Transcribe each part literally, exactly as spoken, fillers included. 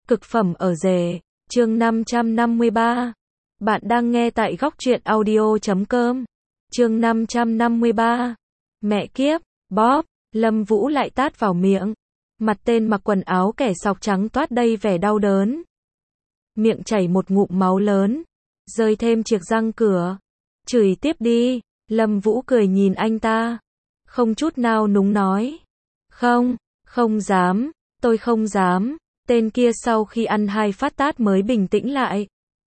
Cực phẩm ở rể, chương năm trăm năm mươi ba. Bạn đang nghe tại góc truyện audio chấm com. Chương năm trăm năm mươi ba. Mẹ kiếp, bóp, Lâm Vũ lại tát vào miệng. Mặt tên mặc quần áo kẻ sọc trắng toát đầy vẻ đau đớn. Miệng chảy một ngụm máu lớn, rơi thêm chiếc răng cửa. Chửi tiếp đi, Lâm Vũ cười nhìn anh ta, không chút nào núng nói. Không, không dám, tôi không dám. Tên kia sau khi ăn hai phát tát mới bình tĩnh lại.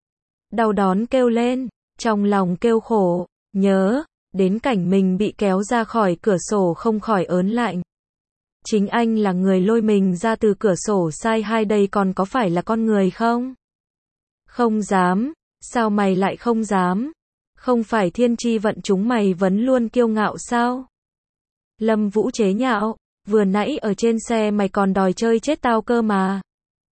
Đau đớn kêu lên, trong lòng kêu khổ, nhớ đến cảnh mình bị kéo ra khỏi cửa sổ không khỏi ớn lạnh. Chính anh là người lôi mình ra từ cửa sổ sai hai đây còn có phải là con người không? Không dám, sao mày lại không dám? Không phải thiên tri vận chúng mày vẫn luôn kiêu ngạo sao? Lâm Vũ chế nhạo, vừa nãy ở trên xe mày còn đòi chơi chết tao cơ mà.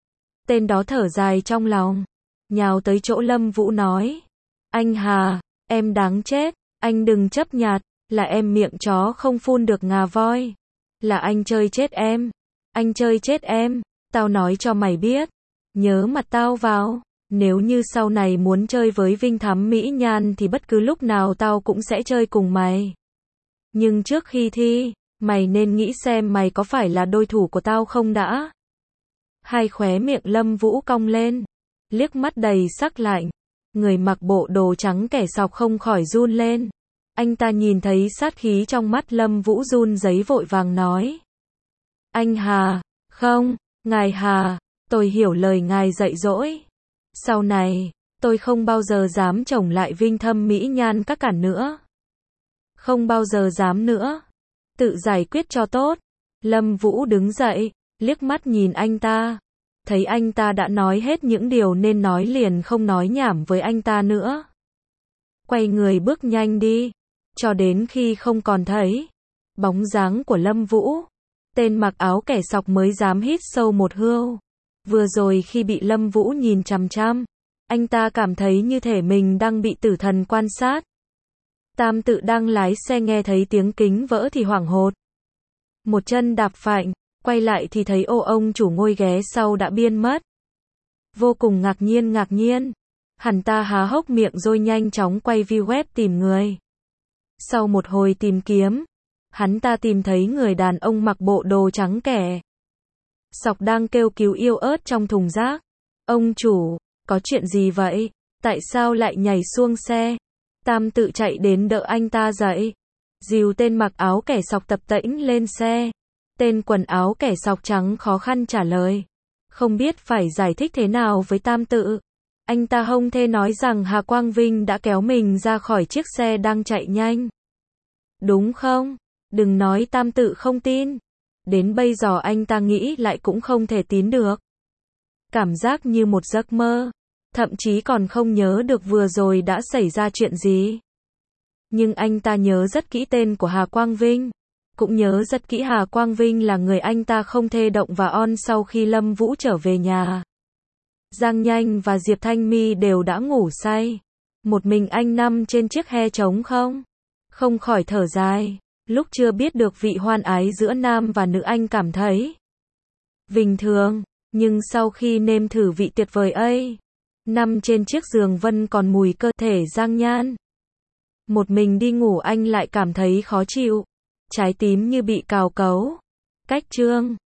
Tên đó thở dài trong lòng, nhào tới chỗ Lâm Vũ nói. Anh Hà, em đáng chết, anh đừng chấp nhặt, là em miệng chó không phun được ngà voi. Là anh chơi chết em, anh chơi chết em, tao nói cho mày biết, nhớ mặt tao vào, nếu như sau này muốn chơi với Vinh Thắm Mỹ Nhan thì bất cứ lúc nào tao cũng sẽ chơi cùng mày. Nhưng trước khi thi, mày nên nghĩ xem mày có phải là đối thủ của tao không đã. Hai khóe miệng Lâm Vũ cong lên, liếc mắt đầy sắc lạnh. Người mặc bộ đồ trắng kẻ sọc không khỏi run lên. Anh ta nhìn thấy sát khí trong mắt Lâm Vũ run rẩy vội vàng nói. Anh Hà, không, ngài Hà, tôi hiểu lời ngài dạy dỗ. Sau này, tôi không bao giờ dám chồng lại Vinh Thâm Mỹ Nhan các cản nữa. Không bao giờ dám nữa. Tự giải quyết cho tốt. Lâm Vũ đứng dậy, liếc mắt nhìn anh ta. Thấy anh ta đã nói hết những điều nên nói liền không nói nhảm với anh ta nữa. Quay người bước nhanh đi, cho đến khi không còn thấy bóng dáng của Lâm Vũ. Tên mặc áo kẻ sọc mới dám hít sâu một hơi. Vừa rồi khi bị Lâm Vũ nhìn chằm chằm, anh ta cảm thấy như thể mình đang bị tử thần quan sát. Tam Tự đang lái xe nghe thấy tiếng kính vỡ thì hoảng hốt. Một chân đạp phanh, quay lại thì thấy ô ông chủ ngồi ghế sau đã biên mất. Vô cùng ngạc nhiên ngạc nhiên. Hắn ta há hốc miệng rồi nhanh chóng quay view web tìm người. Sau một hồi tìm kiếm, hắn ta tìm thấy người đàn ông mặc bộ đồ trắng kẻ sọc đang kêu cứu yêu ớt trong thùng rác. Ông chủ, có chuyện gì vậy? Tại sao lại nhảy xuống xe? Tam Tự chạy đến đỡ anh ta dậy. Dìu tên mặc áo kẻ sọc tập tễnh lên xe. Tên quần áo kẻ sọc trắng khó khăn trả lời. Không biết phải giải thích thế nào với Tam Tự. Anh ta hông thê nói rằng Hà Quang Vinh đã kéo mình ra khỏi chiếc xe đang chạy nhanh. Đúng không? Đừng nói Tam Tự không tin. Đến bây giờ anh ta nghĩ lại cũng không thể tin được. Cảm giác như một giấc mơ. Thậm chí còn không nhớ được vừa rồi đã xảy ra chuyện gì. Nhưng anh ta nhớ rất kỹ tên của Hà Quang Vinh. Cũng nhớ rất kỹ Hà Quang Vinh là người anh ta không thê động và on sau khi Lâm Vũ trở về nhà. Giang Nhanh và Diệp Thanh My đều đã ngủ say. Một mình anh nằm trên chiếc he trống không. Không khỏi thở dài. Lúc chưa biết được vị hoan ái giữa nam và nữ anh cảm thấy bình thường. Nhưng sau khi nếm thử vị tuyệt vời ấy, nằm trên chiếc giường vẫn còn mùi cơ thể Giang Nhan. Một mình đi ngủ anh lại cảm thấy khó chịu. Trái tim như bị cào cấu. Cách chương